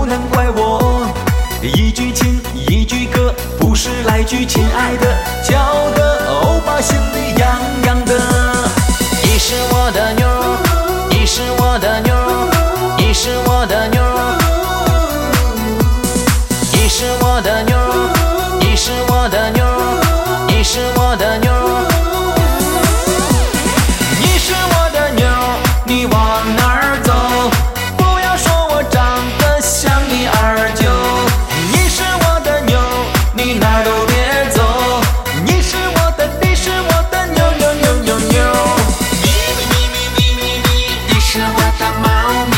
能怪我。一句情，一句歌，不是来句亲爱的，叫得欧巴心里痒痒的。 你是我的妞，你是我的妞，你是我的妞，你是我的妞，你是我的妞，你是我的妞， 你是我的妞，你往哪儿走？不要说我长得像你二舅。你是我的妞，你哪儿都别走。你是我的，你是我的妞妞妞妞妞。 你是我的猫咪，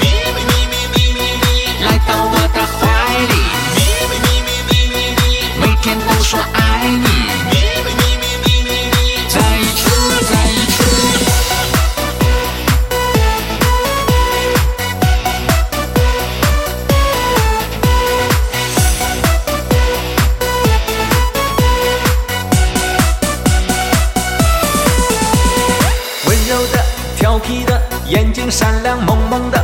来到我的怀里，每天都说爱你，再一次，再一次。 温柔的，调皮的，眼睛闪亮蒙蒙的，